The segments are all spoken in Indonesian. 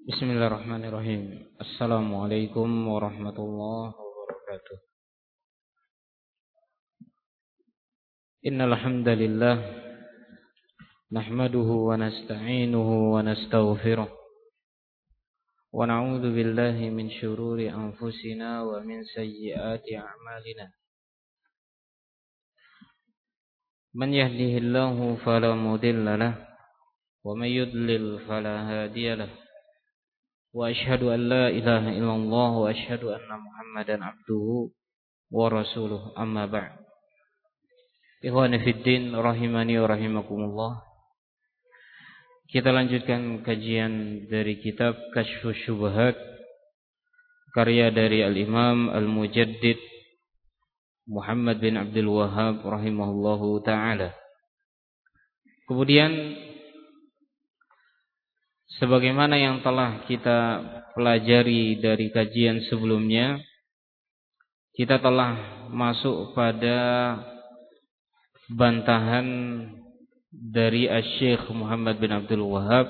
Bismillahirrahmanirrahim. Assalamualaikum warahmatullahi wabarakatuh. Innal hamdalillah nahmaduhu wa nasta'inuhu wa nastaghfiruh wa na'udzu billahi min shururi anfusina wa min sayyiati a'malina. Man yahdihillahu fala mudilla lahu wa may yudlil fala hadiya lahu. Wa asyhadu an la ilaha illallah wa asyhadu anna Muhammadan abduhu wa rasuluh, amma ba'd. Ikhwani fid din rahimani wa rahimakumullah. Kita lanjutkan kajian dari kitab Kasyfus Syubhat karya dari Al-Imam Al-Mujaddid Muhammad bin Abdul Wahhab rahimahullahu taala. Kemudian sebagaimana yang telah kita pelajari dari kajian sebelumnya, kita telah masuk pada bantahan dari Asy-Syaikh Muhammad bin Abdul Wahhab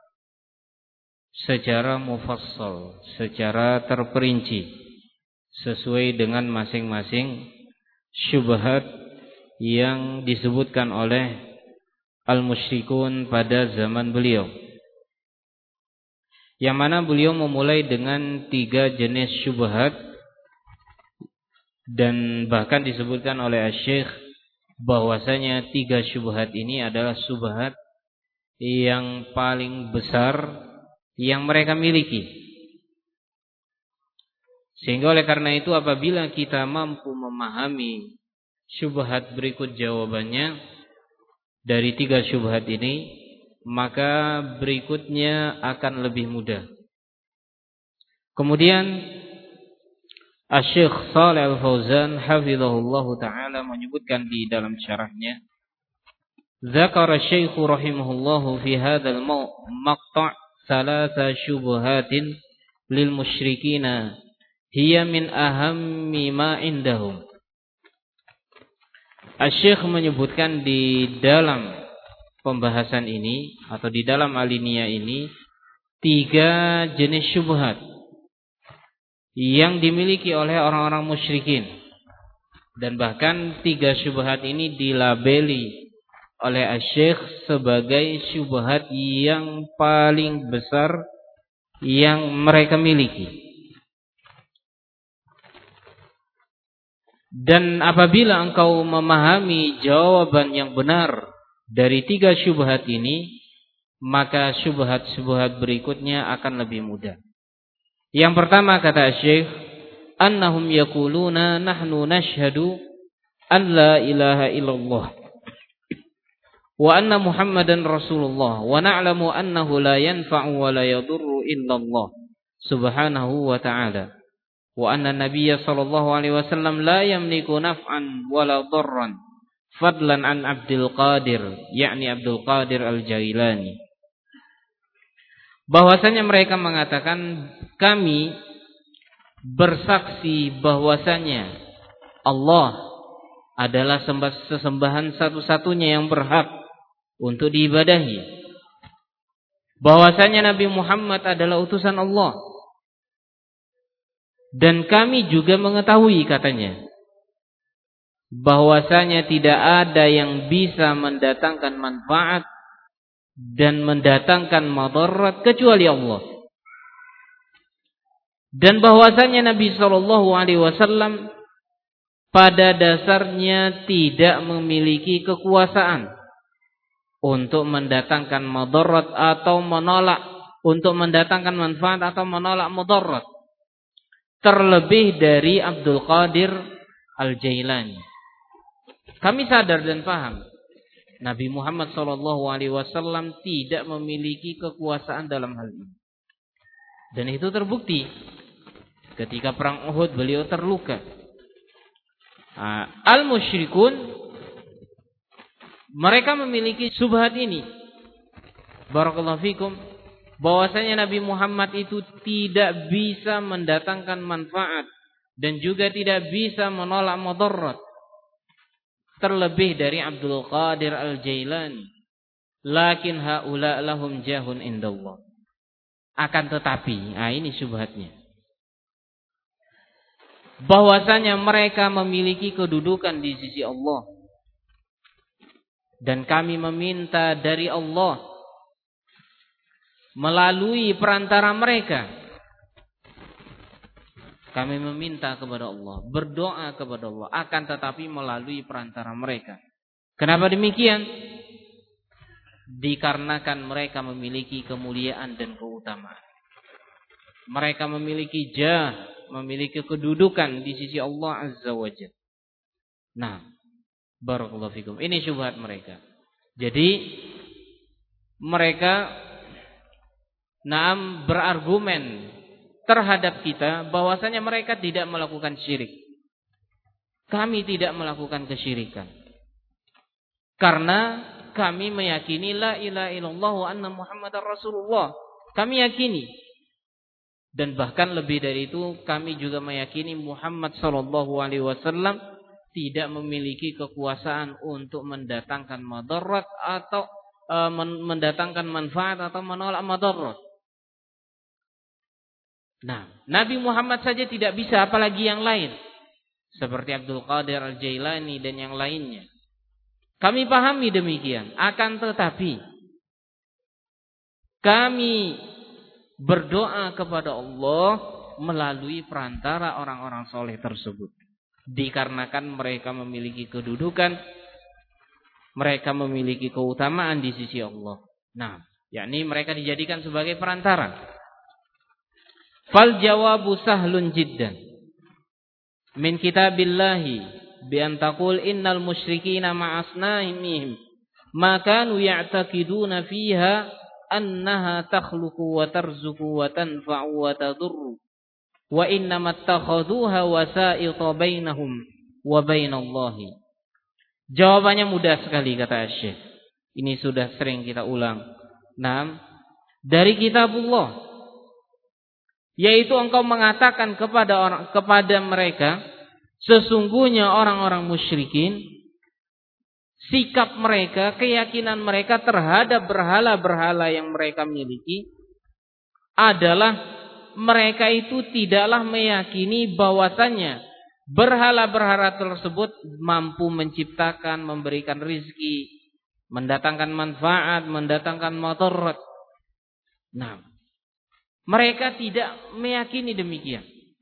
secara mufassal, secara terperinci sesuai dengan masing-masing syubhat yang disebutkan oleh al-musyrikun pada zaman beliau. Yang mana beliau memulai dengan 3 jenis syubhat, dan bahkan disebutkan oleh Asy-Syaikh bahwasanya 3 syubhat ini adalah syubhat yang paling besar yang mereka miliki. Sehingga oleh karena itu apabila kita mampu memahami syubhat berikut jawabannya dari 3 syubhat ini, maka berikutnya akan lebih mudah. Kemudian Asy-Syaikh Shalih Al-Fauzan hafizahullahu taala menyebutkan di dalam syarahnya, dzakara Syaikh rahimahullahu fi hadzal maqta' thalatha syubhatin lil musyrikina hiya min ahammi ma indahum. Asy-Syaikh menyebutkan di dalam pembahasan ini atau di dalam alinea ini 3 jenis syubhat yang dimiliki oleh orang-orang musyrikin, dan bahkan 3 syubhat ini dilabeli oleh Asy-Syaikh sebagai syubhat yang paling besar yang mereka miliki. Dan apabila engkau memahami jawaban yang benar dari 3 syubhat ini, maka syubhat-syubhat berikutnya akan lebih mudah. Yang pertama kata Syekh, annahum yaquluna nahnu nashhadu an la ilaha illallah wa anna Muhammadan Rasulullah wa na'lamu annahu la yanfa'u wa la yadurru illallah subhanahu wa ta'ala wa anna nabiyya sallallahu alaihi wasallam la yamliku naf'an wa la darran fadlan an Abdul Qadir, yakni Abdul Qadir Al-Jailani. Bahwasanya mereka mengatakan, kami bersaksi bahwasanya Allah adalah sesembahan satu-satunya yang berhak untuk diibadahi. Bahwasanya Nabi Muhammad adalah utusan Allah. Dan kami juga mengetahui, katanya, bahwasanya tidak ada yang bisa mendatangkan manfaat dan mendatangkan madarat kecuali Allah. Dan bahwasanya Nabi sallallahu alaihi wasallam pada dasarnya tidak memiliki kekuasaan untuk mendatangkan madarat atau menolak, untuk mendatangkan manfaat atau menolak madarat, terlebih dari Abdul Qadir Al-Jailani. Kami sadar dan paham Nabi Muhammad SAW tidak memiliki kekuasaan dalam hal ini. Dan itu terbukti ketika perang Uhud beliau terluka. Al-musyrikun mereka memiliki syubhat ini, barakallahu fikum, bahwasanya Nabi Muhammad itu tidak bisa mendatangkan manfaat dan juga tidak bisa menolak madarat, terlebih dari Abdul Qadir Al-Jailani. Lakin haula lahum jahun indallah. Akan tetapi, ini syubhatnya. Bahwasanya mereka memiliki kedudukan di sisi Allah. Dan kami meminta dari Allah melalui perantara mereka. Kami meminta kepada Allah, berdoa kepada Allah, akan tetapi melalui perantara mereka. Kenapa demikian? Dikarenakan mereka memiliki kemuliaan dan keutamaan. Mereka memiliki jah, memiliki kedudukan di sisi Allah Azza wa Jalla. Nah, barakallahu fikum. Ini syubhat mereka. Jadi mereka berargumen terhadap kita bahwasanya mereka tidak melakukan syirik. Kami tidak melakukan kesyirikan. Karena kami meyakini la ilaha illallah wa anna Muhammadar Rasulullah. Kami yakini. Dan bahkan lebih dari itu, kami juga meyakini Muhammad sallallahu alaihi wasallam tidak memiliki kekuasaan untuk mendatangkan madarat atau mendatangkan manfaat atau menolak madarat. Nah, Nabi Muhammad saja tidak bisa, apalagi yang lain. Seperti Abdul Qadir Al-Jailani dan yang lainnya. Kami pahami demikian. Akan tetapi, kami berdoa kepada Allah melalui perantara orang-orang soleh tersebut. Dikarenakan mereka memiliki kedudukan, mereka memiliki keutamaan di sisi Allah. Nah, yakni mereka dijadikan sebagai perantara. Fal jawabu sahlun jiddan min kitabillahi bi an taqul innal musyrikina ma'asnahimihim ma kanu ya'taqiduna fiha annaha takhluqu wa tarzuqu wa tanfa'u wa tadurru wa innama attakhaduha wasa'ita bainahum wa bainallahi. Jawabannya mudah sekali kata Syekh. Ini sudah sering kita ulang. Nah, dari kitabullah, yaitu engkau mengatakan kepada mereka, sesungguhnya orang-orang musyrikin, sikap mereka, keyakinan mereka terhadap berhala-berhala yang mereka miliki adalah mereka itu tidaklah meyakini bahwasannya berhala-berhala tersebut mampu menciptakan, memberikan rizki, mendatangkan manfaat, mendatangkan madarat. Nah, mereka tidak meyakini demikian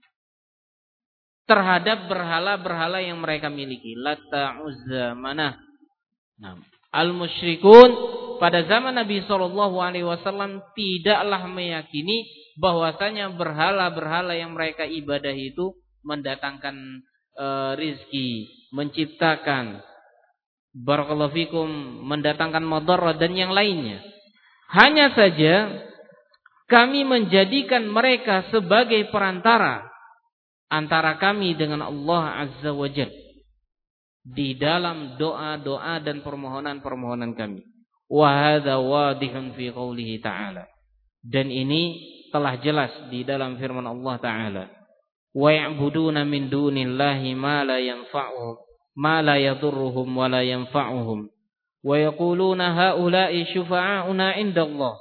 terhadap berhala-berhala yang mereka miliki. Lata, Uzza, Manah. Nah, al-musyrikun pada zaman Nabi SAW tidaklah meyakini bahwasanya berhala-berhala yang mereka ibadah itu mendatangkan rizki, menciptakan, barakallahu fikum, mendatangkan madarat dan yang lainnya. Hanya saja kami menjadikan mereka sebagai perantara antara kami dengan Allah Azza wa Jalla di dalam doa-doa dan permohonan-permohonan kami. Wa hadza wadihun fi qoulihi ta'ala. Dan ini telah jelas di dalam firman Allah Ta'ala. Wa ya'buduna min dunillahi ma la yanfa'uhum ma la yadurruhum wa la yanfa'uhum wa yaquluna haula'i syufa'auna 'indallah.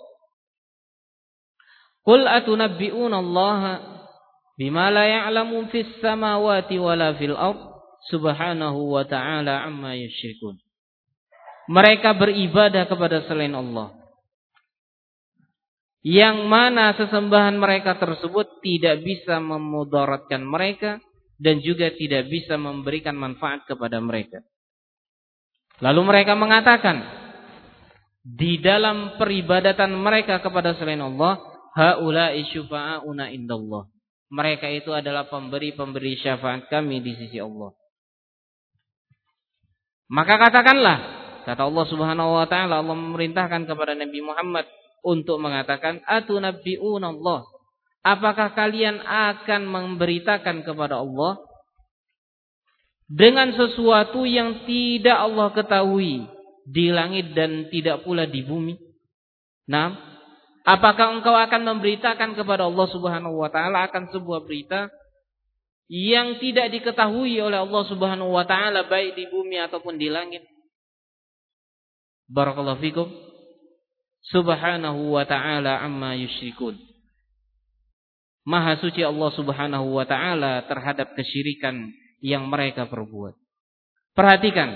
Qul atunabbi'una Allah bima la ya'lamu fis samawati wala fil ard subhanahu wa ta'ala amma yusyrikun. Mereka beribadah kepada selain Allah, yang mana sesembahan mereka tersebut tidak bisa memudaratkan mereka dan juga tidak bisa memberikan manfaat kepada mereka. Lalu mereka mengatakan di dalam peribadatan mereka kepada selain Allah, haula'i syufa'auna indallah. Mereka itu adalah pemberi-pemberi syafaat kami di sisi Allah. Maka katakanlah, kata Allah Subhanahu wa taala, Allah memerintahkan kepada Nabi Muhammad untuk mengatakan, atunabbi'una Allah. Apakah kalian akan memberitakan kepada Allah dengan sesuatu yang tidak Allah ketahui di langit dan tidak pula di bumi? Nah, apakah engkau akan memberitakan kepada Allah Subhanahu wa taala akan sebuah berita yang tidak diketahui oleh Allah Subhanahu wa taala baik di bumi ataupun di langit? Barakallahu fikum. Subhanahu wa ta'ala amma yusyrikun. Maha suci Allah Subhanahu wa taala terhadap kesyirikan yang mereka perbuat. Perhatikan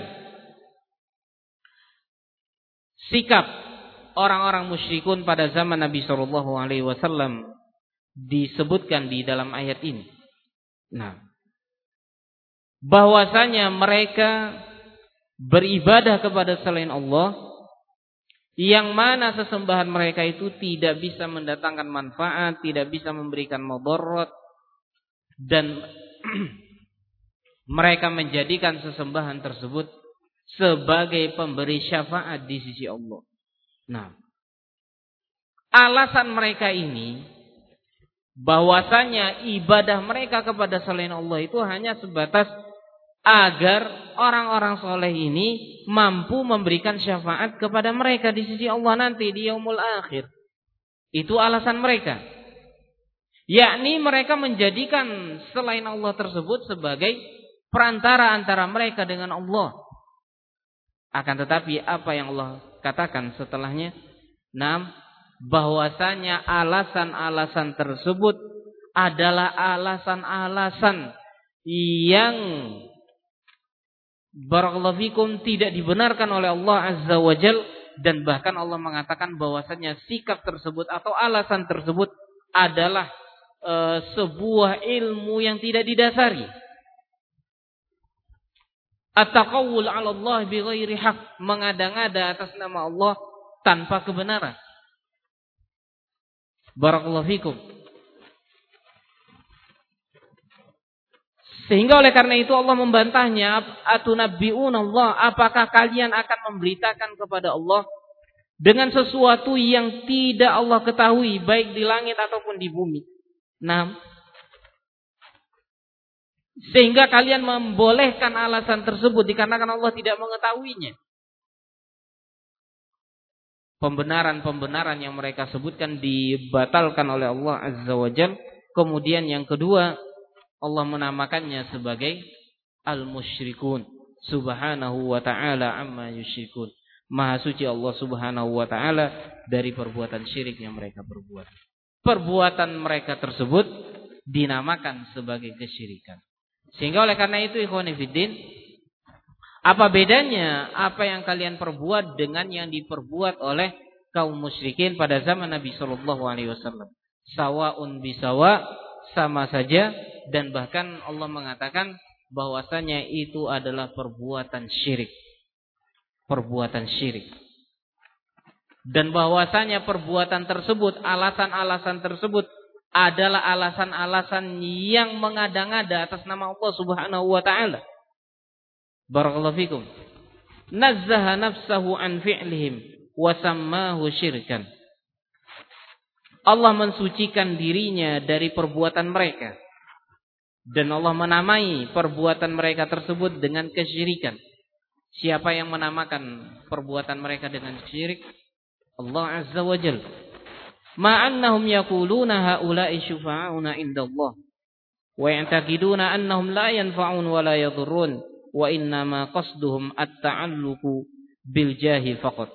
sikap orang-orang musyrikun pada zaman Nabi sallallahu alaihi wasallam disebutkan di dalam ayat ini. Nah, bahwasanya mereka beribadah kepada selain Allah, yang mana sesembahan mereka itu tidak bisa mendatangkan manfaat, tidak bisa memberikan mudarat, dan mereka menjadikan sesembahan tersebut sebagai pemberi syafaat di sisi Allah. Nah, alasan mereka ini bahwasanya ibadah mereka kepada selain Allah itu hanya sebatas agar orang-orang soleh ini mampu memberikan syafaat kepada mereka di sisi Allah nanti di yaumul akhir. Itu alasan mereka. Yakni mereka menjadikan selain Allah tersebut sebagai perantara antara mereka dengan Allah. Akan tetapi apa yang Allah katakan setelahnya? Bahwasanya alasan-alasan tersebut adalah alasan-alasan yang barakallahu fikum tidak dibenarkan oleh Allah Azza wa Jal, dan bahkan Allah mengatakan bahwasanya sikap tersebut atau alasan tersebut adalah sebuah ilmu yang tidak didasari. At-taqawul 'ala Allah bighairi haq, mengada-ngada atas nama Allah tanpa kebenaran. Barakallahu fikum. Sehingga oleh karena itu Allah membantahnya, atunabbi'una Allah, apakah kalian akan memberitakan kepada Allah dengan sesuatu yang tidak Allah ketahui baik di langit ataupun di bumi. Nah, sehingga kalian membolehkan alasan tersebut dikarenakan Allah tidak mengetahuinya. Pembenaran-pembenaran yang mereka sebutkan dibatalkan oleh Allah Azza wa Jalla. Kemudian yang kedua, Allah menamakannya sebagai al-musyrikun. Subhanahu wa ta'ala amma yusyrikun. Maha suci Allah Subhanahu wa ta'ala dari perbuatan syirik yang mereka perbuat. Perbuatan mereka tersebut dinamakan sebagai kesyirikan. Sehingga oleh karena itu ikhwan fillah, apa bedanya apa yang kalian perbuat dengan yang diperbuat oleh kaum musyrikin pada zaman Nabi sallallahu alaihi wasallam? Sawaun bisawa, sama saja, dan bahkan Allah mengatakan bahwasanya itu adalah perbuatan syirik. Perbuatan syirik. Dan bahwasanya perbuatan tersebut, alasan-alasan tersebut adalah alasan-alasan yang mengada-ngada atas nama Allah Subhanahu wa taala. Barakallahu fikum. Nazzaha nafsahu an fi'lihim wa sammahu syirkan. Allah mensucikan dirinya dari perbuatan mereka, dan Allah menamai perbuatan mereka tersebut dengan kesyirikan. Siapa yang menamakan perbuatan mereka dengan syirik? Allah Azza wa Jalla. Ma'annahum yaquluna haula'i syufa'una indallah wa ya'taqiduna annahum la yanfa'un wa la yadhurrun wa innama qasduhum at-ta'alluqu bil jahi faqat.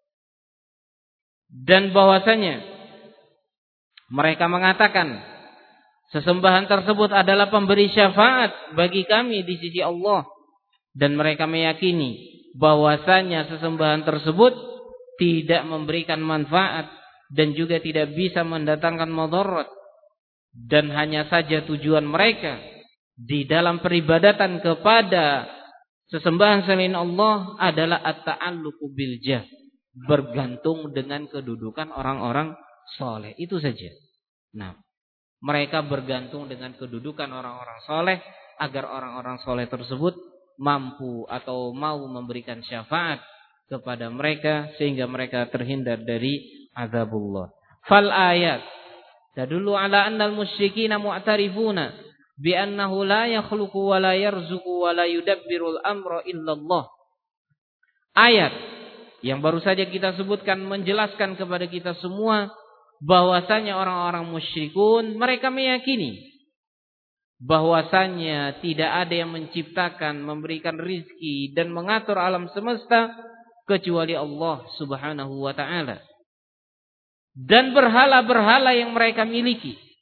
Dan bahwasanya mereka mengatakan sesembahan tersebut adalah pemberi syafaat bagi kami di sisi Allah, dan mereka meyakini bahwasanya sesembahan tersebut tidak memberikan manfaat dan juga tidak bisa mendatangkan mudarat, dan hanya saja tujuan mereka di dalam peribadatan kepada sesembahan selain Allah adalah at-ta'alluqu bil jah, bergantung dengan kedudukan orang-orang soleh, itu saja. Nah, mereka bergantung dengan kedudukan orang-orang soleh agar orang-orang soleh tersebut mampu atau mau memberikan syafaat kepada mereka sehingga mereka terhindar dari azabullah. Fal ayat tadullu ala annal musyrikina mu'tarifuna bi annahu la yakhluqu wa la yarzuqu wa la yudabbirul amra illallah. Ayat yang baru saja kita sebutkan menjelaskan kepada kita semua bahwasanya orang-orang musyrikun mereka meyakini bahwasanya tidak ada yang menciptakan, memberikan rizki dan mengatur alam semesta kecuali Allah Subhanahu wa ta'ala. Dan berhala-berhala yang mereka miliki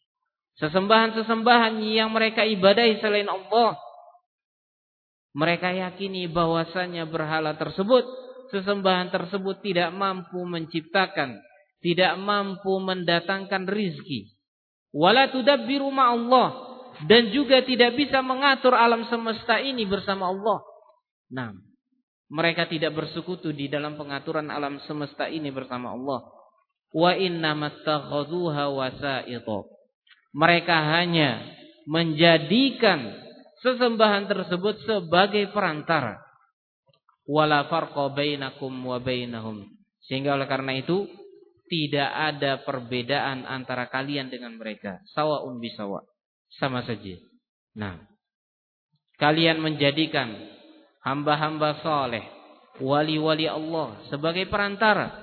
Sesembahan-sesembahan yang mereka ibadahi selain Allah, mereka yakini bahwasanya berhala tersebut, sesembahan tersebut tidak mampu menciptakan, tidak mampu mendatangkan rizki. Wala tudabbiru ma'allah, dan juga tidak bisa mengatur alam semesta ini bersama Allah. Nah, mereka tidak bersekutu di dalam pengaturan alam semesta ini bersama Allah. Wa innamattakhadhuha wasa'ita. Mereka hanya menjadikan sesembahan tersebut sebagai perantara. Wala farqa bainakum wa bainahum. Sehingga oleh karena itu tidak ada perbedaan antara kalian dengan mereka. Sawa'un bisawa. Sama saja. Nah, kalian menjadikan hamba-hamba saleh, wali-wali Allah sebagai perantara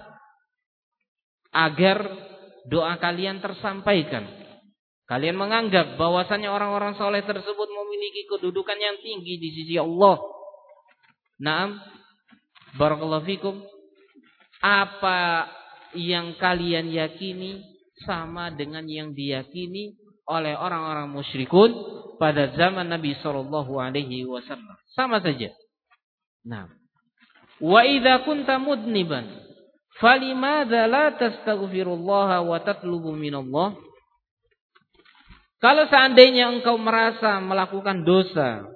agar doa kalian tersampaikan. Kalian menganggap bahwasanya orang-orang saleh tersebut memiliki kedudukan yang tinggi di sisi Allah. Naam, barakallahu fikum. Apa yang kalian yakini sama dengan yang diyakini oleh orang-orang musyrikun pada zaman Nabi sallallahu alaihi wasallam. Sama saja. Nah, wa idza kunta mudniban falimadza la tastaghfirullaha wa tatlubu minallah? Kalau seandainya engkau merasa melakukan dosa,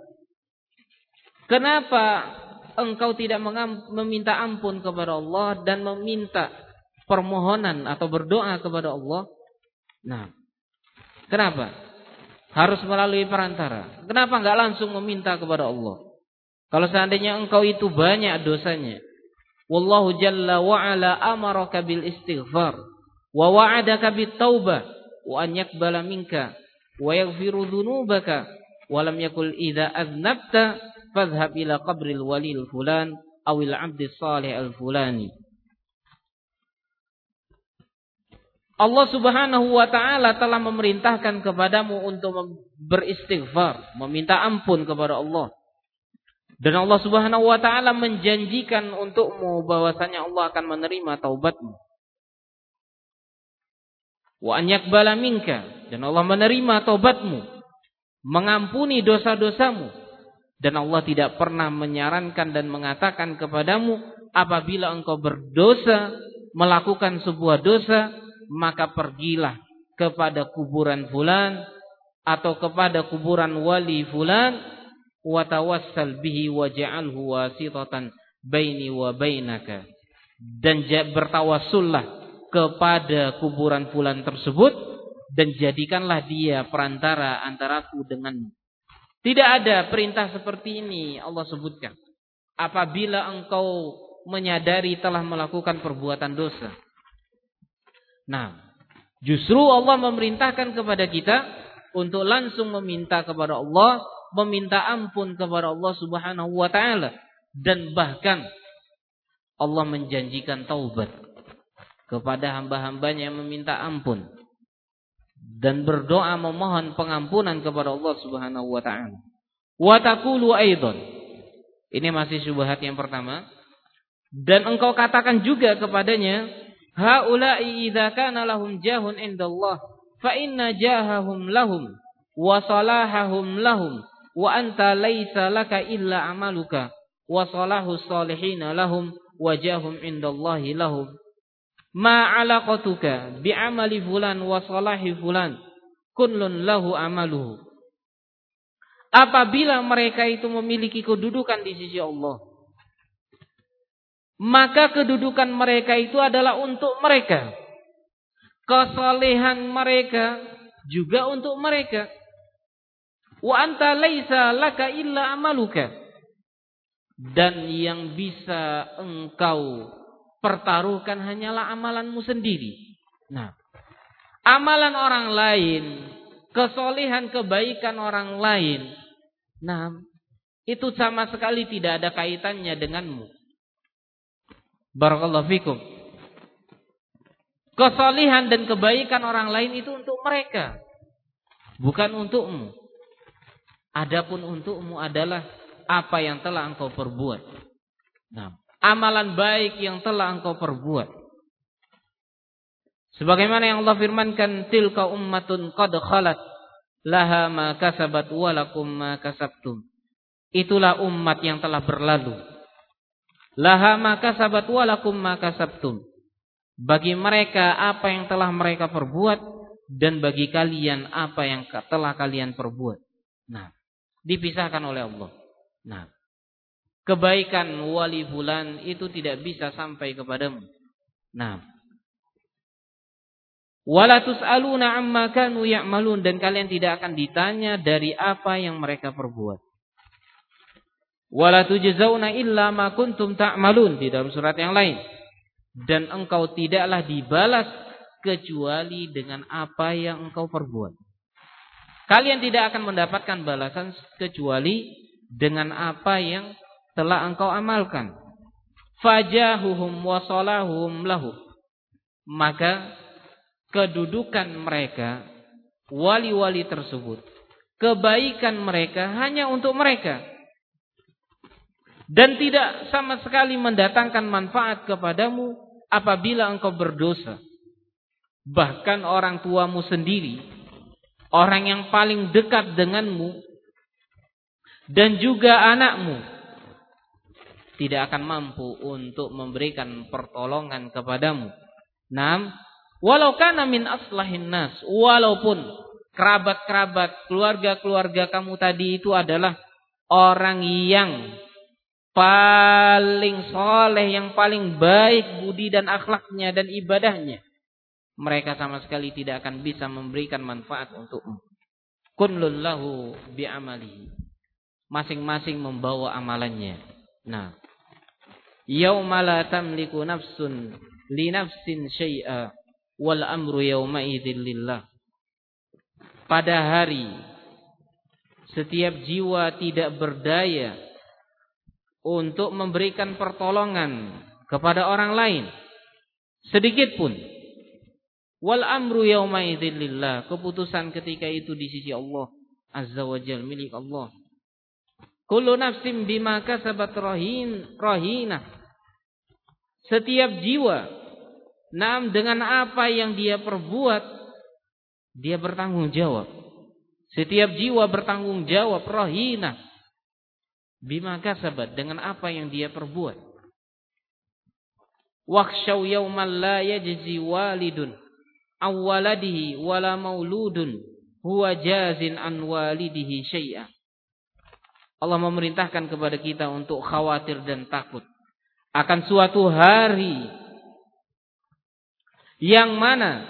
kenapa engkau tidak meminta ampun kepada Allah dan meminta permohonan atau berdoa kepada Allah? Nah, kenapa harus melalui perantara? Kenapa enggak langsung meminta kepada Allah? Kalau seandainya engkau itu banyak dosanya, wallahu jalla wa ala amaraka bil istighfar wa wa'adaka bit taubah wa an yaqbala minka wa yaghfiru dzunubaka wa lam yakul idza aznabta fadhhab ila qabril walil fulan awil 'abdis salih al fulani. Allah Subhanahu wa taala telah memerintahkan kepadamu untuk beristighfar, meminta ampun kepada Allah. Dan Allah Subhanahu wa taala menjanjikan untukmu bahwasanya Allah akan menerima taubatmu. Wa an yaqbala minka, dan Allah menerima taubatmu, mengampuni dosa-dosamu. Dan Allah tidak pernah menyarankan dan mengatakan kepadamu apabila engkau berdosa, melakukan sebuah dosa, maka pergilah kepada kuburan fulan atau kepada kuburan wali fulan wa tawassal bihi waj'alhu wasitatan baini wa bainaka, dan bertawassullah kepada kuburan fulan tersebut dan jadikanlah dia perantara antaraku denganmu. Tidak ada perintah seperti ini Allah sebutkan apabila engkau menyadari telah melakukan perbuatan dosa. Nah, justru Allah memerintahkan kepada kita untuk langsung meminta kepada Allah, meminta ampun kepada Allah Subhanahu wa taala, dan bahkan Allah menjanjikan taubat kepada hamba-hambanya yang meminta ampun dan berdoa memohon pengampunan kepada Allah Subhanahu wa taala. Wa taqulu aidan. Ini masih syubhat yang pertama. Dan engkau katakan juga kepadanya, haula'i idza kana lahum jahun indallah fa inna jahahum lahum wa salahahum lahum wa anta laisa laka illa amaluka wa salahu salihina lahum wa jahum indallahi lahum ma alaqatuka bi amali fulan wa salahi fulan kullun lahu amaluhu. Apabila mereka itu memiliki kedudukan di sisi Allah, maka kedudukan mereka itu adalah untuk mereka. Kesalehan mereka juga untuk mereka. Wa anta laisa laka illa amaluka. Dan yang bisa engkau pertaruhkan hanyalah amalanmu sendiri. Nah, amalan orang lain, kesalehan kebaikan orang lain, nah, itu sama sekali tidak ada kaitannya denganmu. Barakallahu fikum. Kesalehan dan kebaikan orang lain itu untuk mereka, bukan untukmu. Adapun untukmu adalah apa yang telah engkau perbuat. Nah, amalan baik yang telah engkau perbuat. Sebagaimana yang Allah firmankan, tilka ummatun qad khalat laha ma kasabat wa lakum ma kasabtum. Itulah umat yang telah berlalu. Laha ma kasabat wa lakum ma kasabtum. Bagi mereka apa yang telah mereka perbuat, dan bagi kalian apa yang telah kalian perbuat. Nah, dipisahkan oleh Allah. Nah, kebaikan wali fulan itu tidak bisa sampai kepadamu. Nah, wala tus'aluna amma kanu ya'malun, dan kalian tidak akan ditanya dari apa yang mereka perbuat. Wala tujzauna illa ma kuntum ta'malun, di dalam surat yang lain. Dan engkau tidaklah dibalas kecuali dengan apa yang engkau perbuat. Kalian tidak akan mendapatkan balasan kecuali dengan apa yang telah engkau amalkan. Fajahuhum wa salahum lahu. Maka kedudukan mereka, wali-wali tersebut, kebaikan mereka hanya untuk mereka, dan tidak sama sekali mendatangkan manfaat kepadamu apabila engkau berdosa. Bahkan orang tuamu sendiri, orang yang paling dekat denganmu, dan juga anakmu, tidak akan mampu untuk memberikan pertolongan kepadamu. Naam, walau kana min aslahin nas, walaupun kerabat-kerabat, keluarga-keluarga kamu tadi itu adalah orang yang paling soleh, yang paling baik budi dan akhlaknya dan ibadahnya, mereka sama sekali tidak akan bisa memberikan manfaat untukmu. Kullun lahu bi'amalihi. Masing-masing membawa amalannya. Nah, yauma la tamliku nafsun li nafsin syai'a wal amru yauma idzil lillah. Pada hari setiap jiwa tidak berdaya untuk memberikan pertolongan kepada orang lain sedikit pun. Wal amru yauma idzil lillah. Keputusan ketika itu di sisi Allah Azza wa Jalla, milik Allah. Kullu nafsin bima kasabat rahinah. Setiap jiwa, naam, dengan apa yang dia perbuat, dia bertanggung jawab. Setiap jiwa bertanggung jawab, rahinah. Bima kasabat, dengan apa yang dia perbuat. Wakhshaw yawman la yajzi walidun awwaladihi wala mauludun huwa jazin an walidihi syai'a. Allah memerintahkan kepada kita untuk khawatir dan takut akan suatu hari yang mana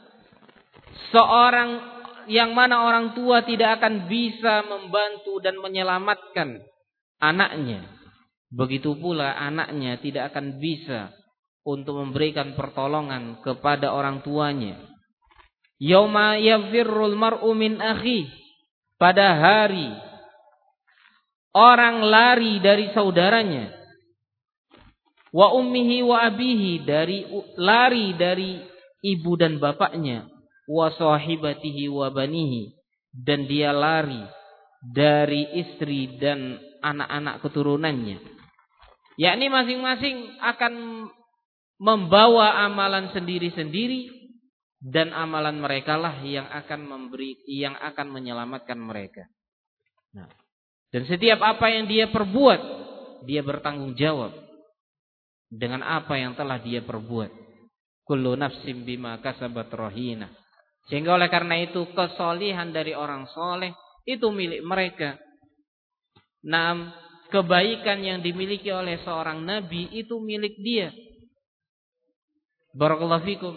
orang tua tidak akan bisa membantu dan menyelamatkan anaknya. Begitu pula anaknya tidak akan bisa untuk memberikan pertolongan kepada orang tuanya. Yauma yafirrul mar'u min akhi. Pada hari orang lari dari saudaranya. Wa ummihi wa abihi, lari dari ibu dan bapaknya. Wa sahibatihi wa banihi, dan dia lari dari istri dan anak-anak keturunannya. Yakni masing-masing akan membawa amalan sendiri-sendiri, dan amalan mereka lah yang akan menyelamatkan mereka. Nah, dan setiap apa yang dia perbuat, dia bertanggung jawab dengan apa yang telah dia perbuat. Kullu nafsin bima kasabat rahina. Sehingga oleh karena itu kesolihan dari orang soleh itu milik mereka. Nah, kebaikan yang dimiliki oleh seorang nabi itu milik dia. Barakallahu fikum.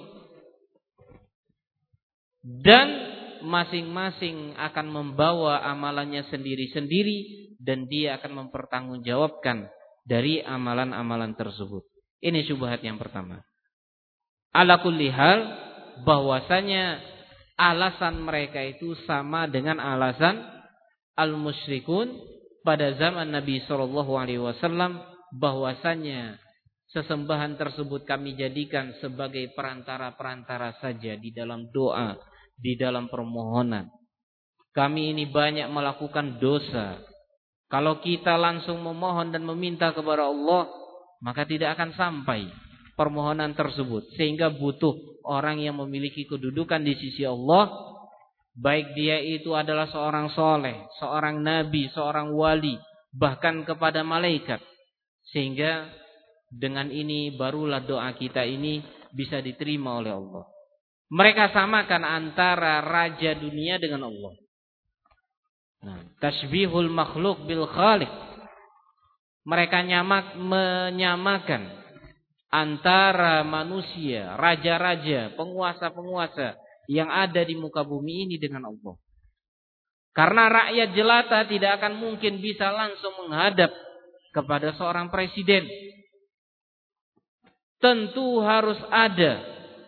Dan masing-masing akan membawa amalannya sendiri-sendiri, dan dia akan mempertanggungjawabkan dari amalan-amalan tersebut. Ini syubhat yang pertama. Ala kulli hal, bahwasanya alasan mereka itu sama dengan alasan al-musyrikun pada zaman Nabi SAW, bahwasanya sesembahan tersebut kami jadikan sebagai perantara-perantara saja di dalam doa, di dalam permohonan. Kami ini banyak melakukan dosa. Kalau kita langsung memohon dan meminta kepada Allah, maka tidak akan sampai. permohonan tersebut, sehingga butuh orang yang memiliki kedudukan di sisi Allah, baik dia itu adalah seorang soleh, seorang nabi, seorang wali, bahkan kepada malaikat, sehingga dengan ini barulah doa kita ini bisa diterima oleh Allah. Mereka samakan antara raja dunia dengan Allah. Nah, tasbihul makhluk bil khaliq. Mereka menyamakan antara manusia, raja-raja, penguasa-penguasa yang ada di muka bumi ini dengan Allah. Karena rakyat jelata tidak akan mungkin bisa langsung menghadap kepada seorang presiden. Tentu harus ada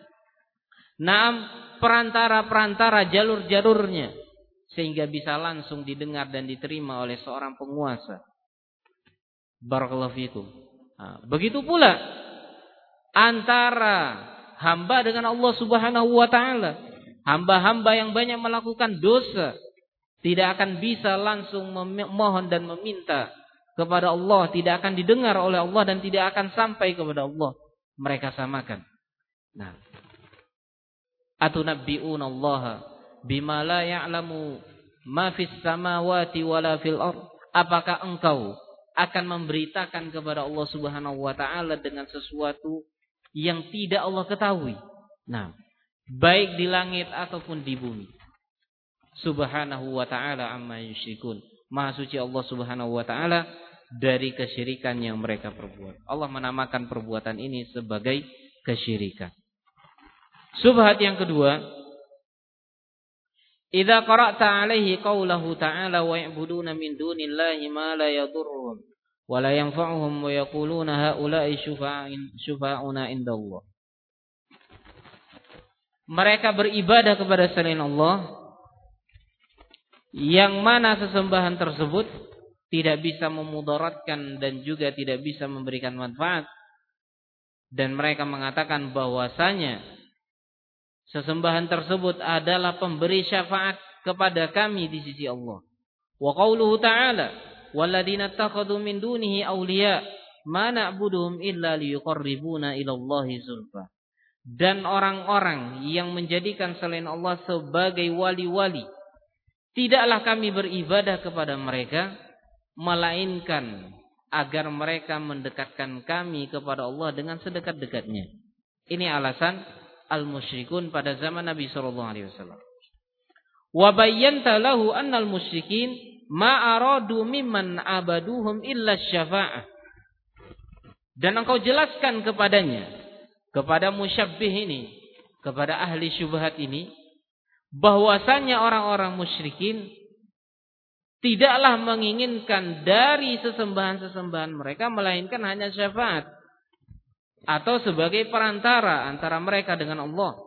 perantara-perantara, jalur-jalurnya, sehingga bisa langsung didengar dan diterima oleh seorang penguasa. Barakallahu fikum. Nah, begitu pula antara hamba dengan Allah Subhanahu wa taala. Hamba-hamba yang banyak melakukan dosa tidak akan bisa langsung memohon dan meminta kepada Allah, tidak akan didengar oleh Allah dan tidak akan sampai kepada Allah. Mereka samakan. Nah, atunabbi'una Allah bima la ya'lamu ma fis samawati wala fil ard. Apakah engkau akan memberitakan kepada Allah Subhanahu wa taala dengan sesuatu yang tidak Allah ketahui? Nah, baik di langit ataupun di bumi. Subhanahu wa ta'ala amma yusyrikun. Maha suci Allah Subhanahu wa ta'ala dari kesyirikan yang mereka perbuat. Allah menamakan perbuatan ini sebagai kesyirikan. Subhat yang kedua, idza qara'ta 'alaihi qaulahu ta'ala wa ya'buduna min dunillahi ma la yadhurruhum wa la yanfa'uhum wa yaquluna haula'i syufa'una indallah. Mereka beribadah kepada selain Allah, yang mana sesembahan tersebut tidak bisa memudaratkan dan juga tidak bisa memberikan manfaat. Dan mereka mengatakan bahwasanya sesembahan tersebut adalah pemberi syafaat kepada kami di sisi Allah. Wa qauluhu ta'ala, walladzina ittakhadhu min dunihi awliya ma na'buduhum illa liyuqarribuna ila Allahi zulfa. Dan orang-orang yang menjadikan selain Allah sebagai wali-wali, tidaklah kami beribadah kepada mereka melainkan agar mereka mendekatkan kami kepada Allah dengan sedekat-dekatnya. Ini alasan al-musyrikun pada zaman Nabi sallallahu alaihi wasallam. Wa bayyanta lahu annal musyrikin ma aradu mimman abaduhum illa syafa'ah. Dan engkau jelaskan kepadanya, kepada musyabbih ini, kepada ahli syubhat ini, bahwasanya orang-orang musyrikin tidaklah menginginkan dari sesembahan-sesembahan mereka melainkan hanya syafaat atau sebagai perantara antara mereka dengan Allah.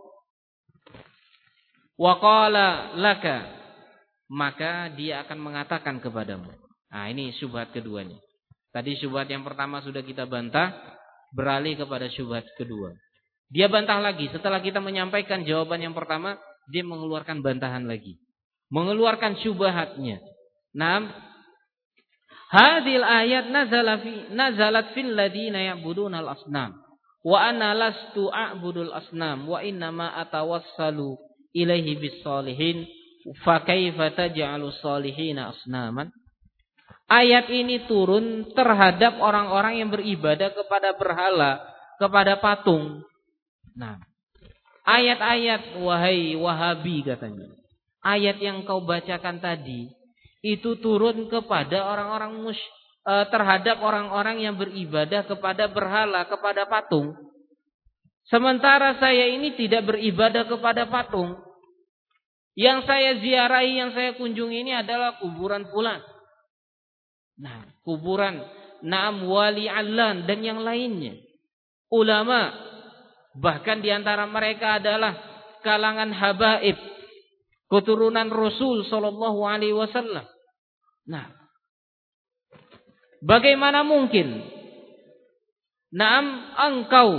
Wa qala laka, maka dia akan mengatakan kepadamu. Nah, ini syubhat keduanya. Tadi syubhat yang pertama sudah kita bantah, beralih kepada syubhat kedua. Dia bantah lagi setelah kita menyampaikan jawaban yang pertama, dia mengeluarkan bantahan lagi, mengeluarkan syubhatnya. Naam, hadhil ayat nazalat fil ladina ya'buduna al-asnam wa ana lastu a'budul asnam wa inna ma atawassalu ilaihi bis salihin fa kaifa taj'alu salihina asnaman. Ayat ini turun terhadap orang-orang yang beribadah kepada berhala, kepada patung. Nah, ayat-ayat wahai Wahabi katanya, ayat yang kau bacakan tadi itu turun kepada orang-orang terhadap orang-orang yang beribadah kepada berhala, kepada patung. Sementara saya ini tidak beribadah kepada patung. Yang saya ziarahi, yang saya kunjungi ini adalah kuburan fulan. Nah, kuburan Naam Wali Allan dan yang lainnya. Ulama, bahkan diantara mereka adalah kalangan habaib, keturunan Rasul sallallahu alaihi wasallam. Nah, bagaimana mungkin Naam engkau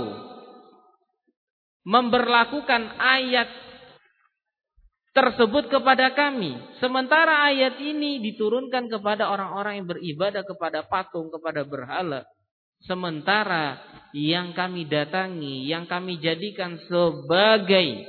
memberlakukan ayat tersebut kepada kami, sementara ayat ini diturunkan kepada orang-orang yang beribadah kepada patung, kepada berhala, sementara yang kami datangi, yang kami jadikan sebagai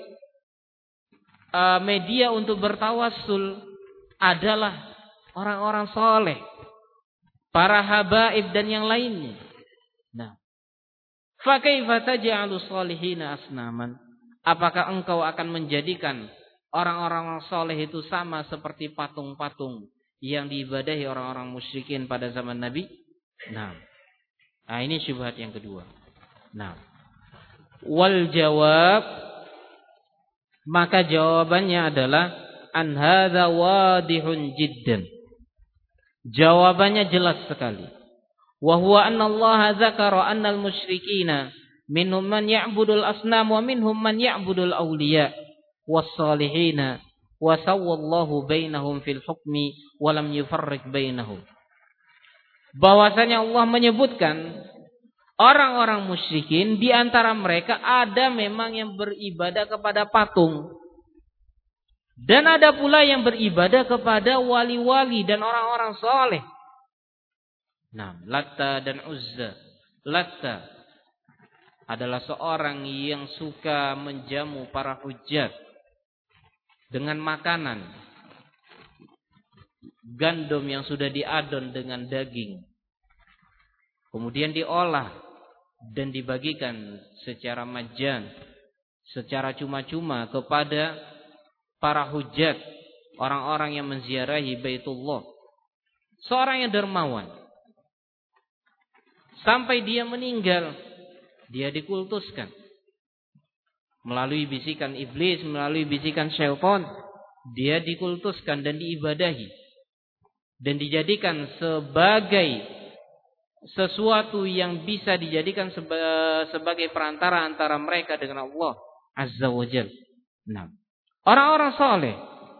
media untuk bertawassul adalah orang-orang soleh, para habaib dan yang lainnya. Nah, fa kaifa taj'alu sholihina asnaman? Apakah engkau akan menjadikan orang-orang soleh itu sama seperti patung-patung yang diibadahi orang-orang musyrikin pada zaman Nabi? Nah, ini syubhat yang kedua. Nah, wal jawab, maka jawabannya adalah an hadza wadihun jiddan. Jawabannya jelas sekali. Wa huwa anna Allah dzakara anna al-musyrikina minhum man ya'budul asnam wa minhum man ya'budul awliya was-salihina wa sawwallahu bainahum fil hukmi wa lam yufarriq bainahum. Bahwasanya Allah menyebutkan orang-orang musyrikin di antara mereka ada memang yang beribadah kepada patung. Dan ada pula yang beribadah kepada wali-wali dan orang-orang soleh. Nah, Latta dan Uzza. Latta adalah seorang yang suka menjamu para hujjat dengan makanan gandum yang sudah diadon dengan daging. Kemudian diolah dan dibagikan secara majjan, secara cuma-cuma kepada para hujjat, orang-orang yang menziarahi Baitullah. Seorang yang dermawan. Sampai dia meninggal, dia dikultuskan. Melalui bisikan iblis, melalui bisikan syaitan, dia dikultuskan dan diibadahi. Dan dijadikan sebagai sesuatu yang bisa dijadikan sebagai perantara antara mereka dengan Allah Azza wa Jalla. Nah, orang-orang soleh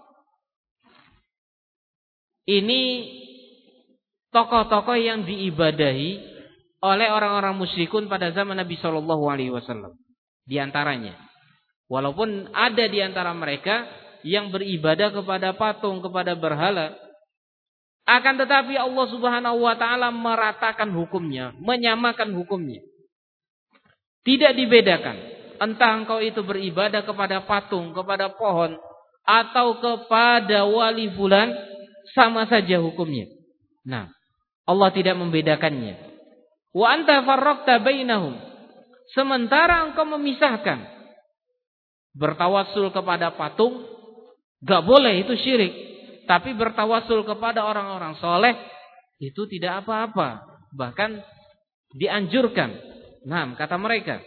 ini tokoh-tokoh yang diibadahi oleh orang-orang musyrikun pada zaman Nabi Shallallahu Alaihi Wasallam. Di antaranya, walaupun ada di antara mereka yang beribadah kepada patung, kepada berhala, akan tetapi Allah Subhanahu Wa Taala meratakan hukumnya, menyamakan hukumnya, tidak dibedakan. Entah engkau itu beribadah kepada patung, kepada pohon, atau kepada wali fulan, sama saja hukumnya. Nah, Allah tidak membedakannya. Wa anta farraqta bainahum. Sementara engkau memisahkan. Bertawassul kepada patung, gak boleh, itu syirik. Tapi bertawassul kepada orang-orang soleh, itu tidak apa-apa. Bahkan dianjurkan. Nah, kata mereka.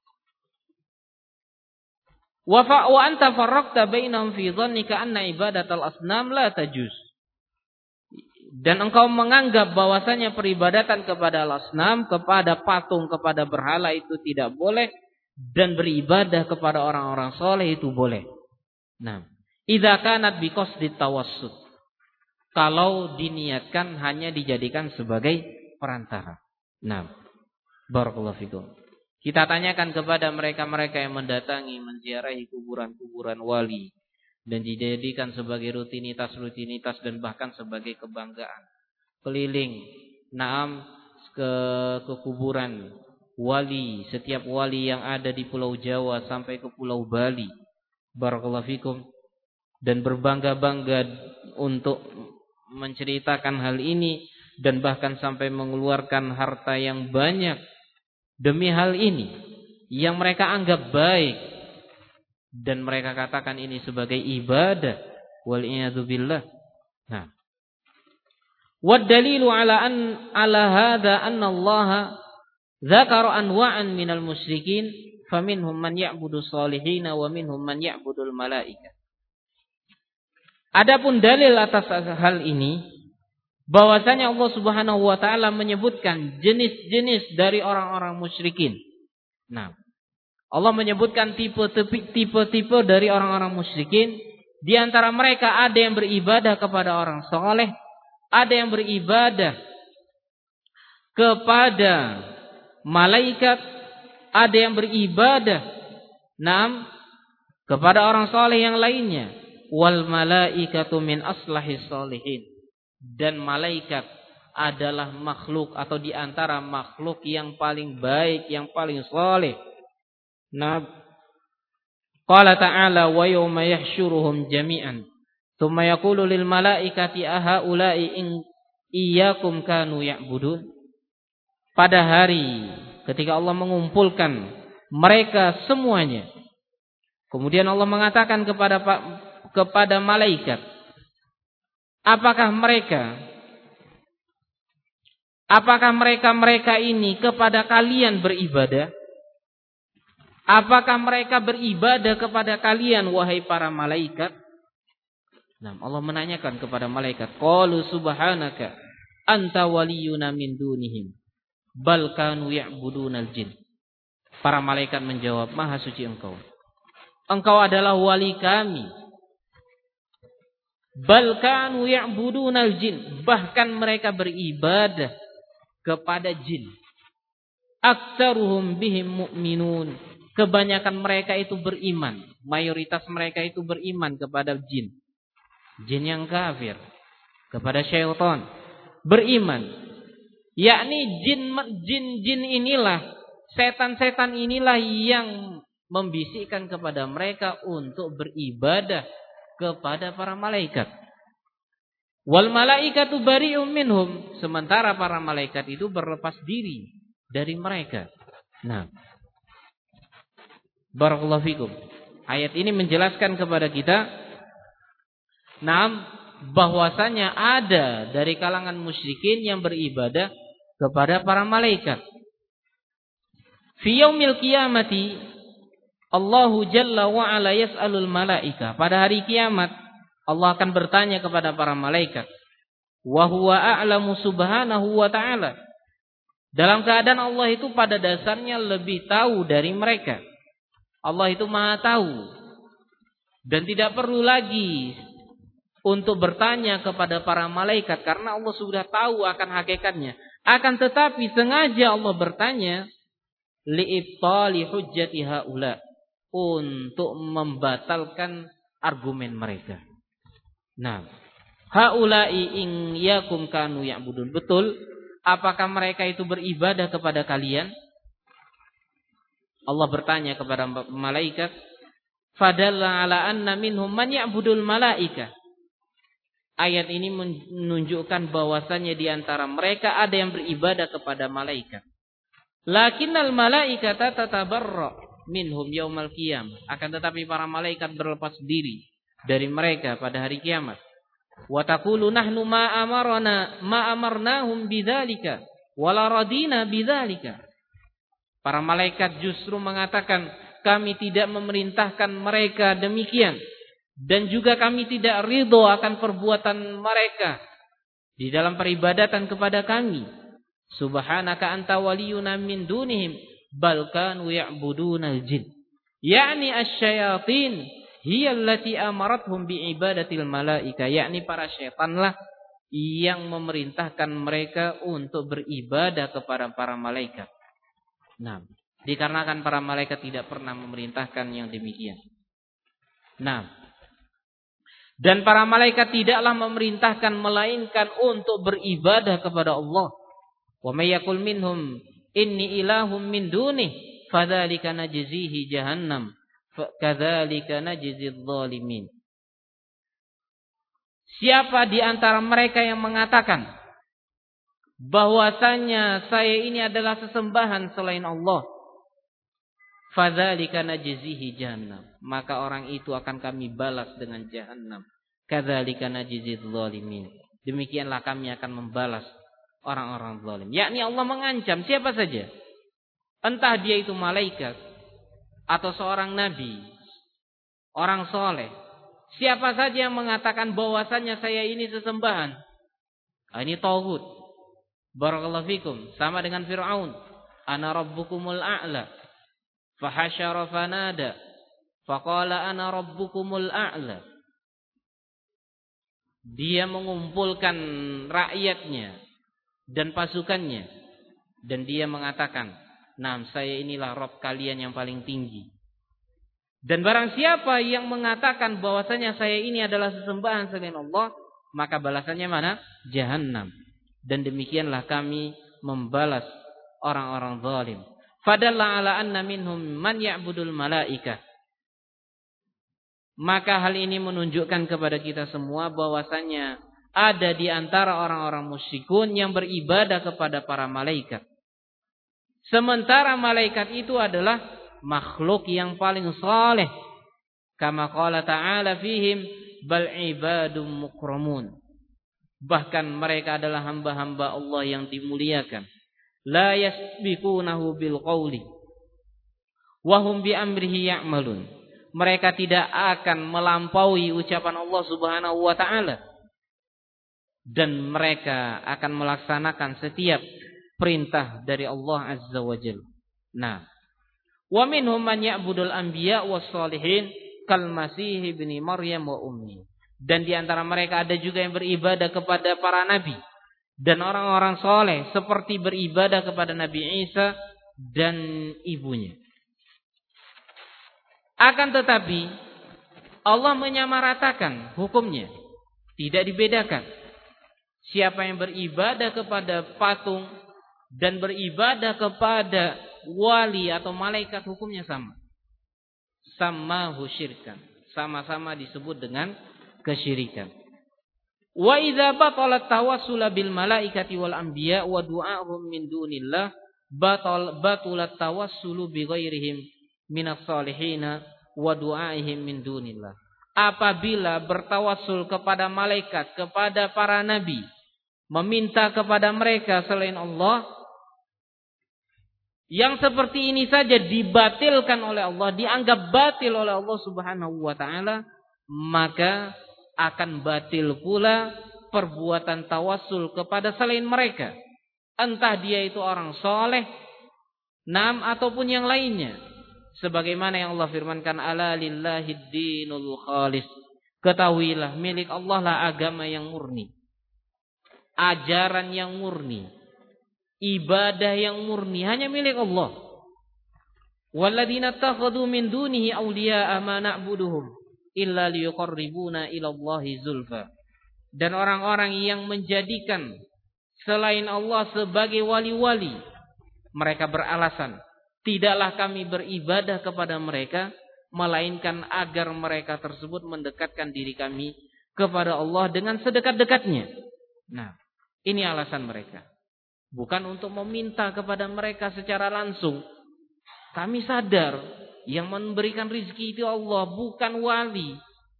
Wa anta farraqta bainahum fi dhannika anna ibadatal asnam la tajuz. Dan engkau menganggap bahwasanya peribadatan kepada al-asnam, kepada patung, kepada berhala itu tidak boleh, dan beribadah kepada orang-orang soleh itu boleh. Nah, idza kanat bi qasdi tawassut. Kalau diniatkan hanya dijadikan sebagai perantara. Nah, barakallahu fikum. Kita tanyakan kepada mereka-mereka yang mendatangi, menziarahi kuburan-kuburan wali dan dijadikan sebagai rutinitas dan bahkan sebagai kebanggaan. Keliling, ke kuburan wali, setiap wali yang ada di Pulau Jawa sampai ke Pulau Bali. Barakallahu fikum. Dan berbangga-bangga untuk menceritakan hal ini dan bahkan sampai mengeluarkan harta yang banyak demi hal ini yang mereka anggap baik. Dan mereka katakan ini sebagai ibadah. Wal'iyadu billah. Nah. Wad dalilu ala hadha anna Allah dzakara anwa'an minal musyrikin faminhum man ya'budu salihina wa minhum man ya'budul malaika. Adapun dalil atas hal ini bahwasanya Allah Subhanahu wa taala menyebutkan jenis-jenis dari orang-orang musyrikin. Nah, Allah menyebutkan tipe-tipe dari orang-orang musyrikin. Di antara mereka ada yang beribadah kepada orang saleh, ada yang beribadah kepada malaikat, ada yang beribadah kepada orang saleh yang lainnya. Wal malaikatu min aslahis sholihin. Dan malaikat adalah makhluk atau di antara makhluk yang paling baik, yang paling saleh. Nah, qala ta'ala wa yawma yahsyuruhum jami'an thumma yaqulu lil malaikati ahaula'i in iyyakum kanu ya'budun. Pada hari ketika Allah mengumpulkan mereka semuanya, kemudian Allah mengatakan kepada malaikat, apakah mereka ini kepada kalian beribadah? Apakah mereka beribadah kepada kalian wahai para malaikat? Nah, Allah menanyakan kepada malaikat, qalu subhanaka anta waliyuna min dunihim bal kanu ya'budunal jin. Para malaikat menjawab, maha suci engkau. Engkau adalah wali kami. Bal kanu ya'budunal jin. Bahkan mereka beribadah kepada jin. Aktsaruhum bihim mu'minun. Kebanyakan mereka itu beriman. Mayoritas mereka itu beriman kepada jin. Jin yang kafir. Kepada syaitan. Beriman. Yakni jin inilah, setan-setan inilah yang membisikkan kepada mereka untuk beribadah kepada para malaikat. Wal malaikatu bari'um minhum. Sementara para malaikat itu berlepas diri dari mereka. Nah, barakallahu fikum. Ayat ini menjelaskan kepada kita, bahwasanya ada dari kalangan musyrikin yang beribadah kepada para malaikat. Fi yaumil qiyamati Allahu jalla wa ala yas'alul malaika. Pada hari kiamat Allah akan bertanya kepada para malaikat. Wa huwa a'lamu subhanahu wa ta'ala. Dalam keadaan Allah itu pada dasarnya lebih tahu dari mereka. Allah itu maha tahu. Dan tidak perlu lagi untuk bertanya kepada para malaikat karena Allah sudah tahu akan hakikatnya. Akan tetapi sengaja Allah bertanya li'ibtali hujjati haula, untuk membatalkan argumen mereka. Nah, haula'i in yakum kanu ya'budun. Betul, apakah mereka itu beribadah kepada kalian? Allah bertanya kepada malaikat, fadalla ala anna minhum man ya'budul malaika. Ayat ini menunjukkan bahwasannya di antara mereka ada yang beribadah kepada malaikat. Lakinnal malaikata tatabarra minhum yaumal qiyamah. Akan tetapi para malaikat berlepas diri dari mereka pada hari kiamat. Wa taqulu nahnu ma amarnahum bidzalika wala radina bidzalika. Para malaikat justru mengatakan, kami tidak memerintahkan mereka demikian. Dan juga kami tidak ridho akan perbuatan mereka di dalam peribadatan kepada kami. Subhanaka anta waliyuna min dunihim bal kanu ya'budunal jin. Yakni asyayatin hiya allati amarathum biibadatil malaika. Yakni para syaitanlah yang memerintahkan mereka untuk beribadah kepada para malaikat. Nah, dikarenakan para malaikat tidak pernah memerintahkan yang demikian. Nah, dan para malaikat tidaklah memerintahkan melainkan untuk beribadah kepada Allah. Wa may yaqul minhum inni ilahum min dunih fadzalika najzihi jahannam kadzalika najzidz zalimin. Siapa di antara mereka yang mengatakan bahwasanya saya ini adalah sesembahan selain Allah, fadzalika najzihi jahannam, maka orang itu akan kami balas dengan jahannam. Kadzalika najzidz zalimin. Demikianlah kami akan membalas orang-orang zalim. Yakni Allah mengancam siapa saja, entah dia itu malaikat atau seorang nabi, orang soleh, siapa saja yang mengatakan bahwasanya saya ini sesembahan, ini tauhid. Barakallahu fikum. Sama dengan Fir'aun, ana rabbukumul a'la. Fahasyara fanada faqala ana rabbukumul a'la. Dia mengumpulkan rakyatnya dan pasukannya dan dia mengatakan, "Nah, saya inilah Rabb kalian yang paling tinggi." Dan barang siapa yang mengatakan bahwasanya saya ini adalah sesembahan selain Allah, maka balasannya mana? Jahannam. Dan demikianlah kami membalas orang-orang zalim. Fadalla ala anna minhum man ya'budul malaikah. Maka hal ini menunjukkan kepada kita semua bahwasanya ada di antara orang-orang musyrikun yang beribadah kepada para malaikat. Sementara malaikat itu adalah makhluk yang paling saleh. Kama qala ta'ala fihim bal ibadum mukramun. Bahkan mereka adalah hamba-hamba Allah yang dimuliakan. La yasbiqunahu bil qawli wa hum bi amrihi ya'malun. Mereka tidak akan melampaui ucapan Allah Subhanahu wa taala dan mereka akan melaksanakan setiap perintah dari Allah Azza wa Jalla. Nah, wa minhum man ya'budul anbiya was shalihin kal Masih ibni Maryam wa ummi. Dan di antara mereka ada juga yang beribadah kepada para nabi dan orang-orang soleh seperti beribadah kepada Nabi Isa dan ibunya. Akan tetapi Allah menyamaratakan hukumnya, tidak dibedakan. Siapa yang beribadah kepada patung dan beribadah kepada wali atau malaikat hukumnya sama. Sammahu syirkan, sama-sama disebut dengan kesyirikan. Wa idza batala tawassul bil malaikati wal anbiya wa du'a'uhum min dunillah batulat tawassulu bi ghairihim minas salihina wa du'a'ihim min dunillah. Apabila bertawassul kepada malaikat, kepada para nabi, meminta kepada mereka selain Allah, yang seperti ini saja dibatilkan oleh Allah, dianggap batil oleh Allah Subhanahu wa taala, maka akan batil pula perbuatan tawassul kepada selain mereka. Entah dia itu orang soleh, nam ataupun yang lainnya. Sebagaimana yang Allah firmankan, ala lillahid dinul khalis. Ketahuilah milik Allah lah agama yang murni, ajaran yang murni, ibadah yang murni hanya milik Allah. Walladzina takhadhu min dunihi awliya'a ma na'buduhum illa liyuqarribuna ila Allahi zulfa. Dan orang-orang yang menjadikan selain Allah sebagai wali-wali, mereka beralasan, tidaklah kami beribadah kepada mereka melainkan agar mereka tersebut mendekatkan diri kami kepada Allah dengan sedekat-dekatnya. Nah, ini alasan mereka. Bukan untuk meminta kepada mereka secara langsung. Kami sadar yang memberikan rizki itu Allah, bukan wali.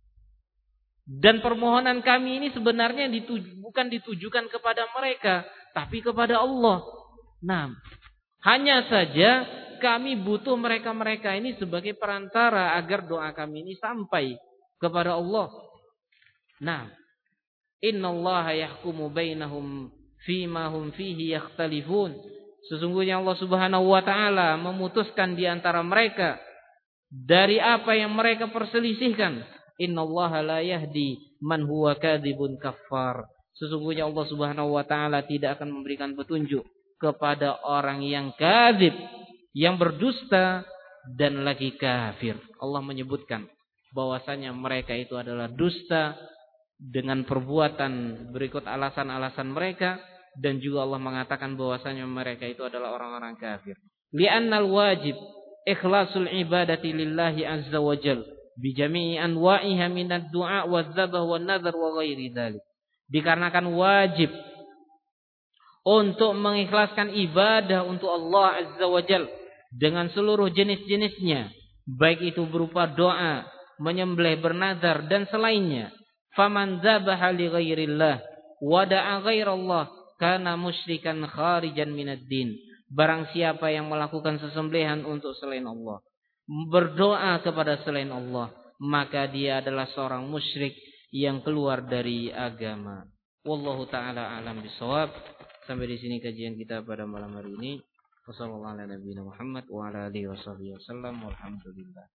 Dan permohonan kami ini sebenarnya bukan ditujukan kepada mereka, tapi kepada Allah. Nah, hanya saja kami butuh mereka-mereka ini sebagai perantara agar doa kami ini sampai kepada Allah. Nah, innallaha yahkumu bainahum fima hum fihi yakhtalifun. Sesungguhnya Allah Subhanahu wa taala memutuskan di antara mereka dari apa yang mereka perselisihkan. Innallaha la yahdi man huwa kadzibun kaffar. Sesungguhnya Allah Subhanahu wa taala tidak akan memberikan petunjuk kepada orang yang kadzib, yang berdusta dan lagi kafir. Allah menyebutkan bahwasanya mereka itu adalah dusta dengan perbuatan berikut alasan-alasan mereka, dan juga Allah mengatakan bahwasanya mereka itu adalah orang-orang kafir. Li'annal wajib ikhlasul ibadati lillahi azza wa jalla bi jami'i anwa'iha minad du'a wadz-dzabh wan-nadhr wa ghairi dzalik. Dikarenakan wajib untuk mengikhlaskan ibadah untuk Allah azza wa jalla dengan seluruh jenis-jenisnya, baik itu berupa doa, menyembelih, bernazar dan selainnya. Faman dzabaha li ghairillah wa da'a ghairallah kana musyrikan kharijan minad din. Barang siapa yang melakukan sesembelihan untuk selain Allah, berdoa kepada selain Allah, maka dia adalah seorang musyrik yang keluar dari agama. Wallahu taala alam bisawab. Sampai di sini kajian kita pada malam hari ini. Wassallallahu ala nabiyina Muhammad wa ala alihi wasallam. Walhamdulillah.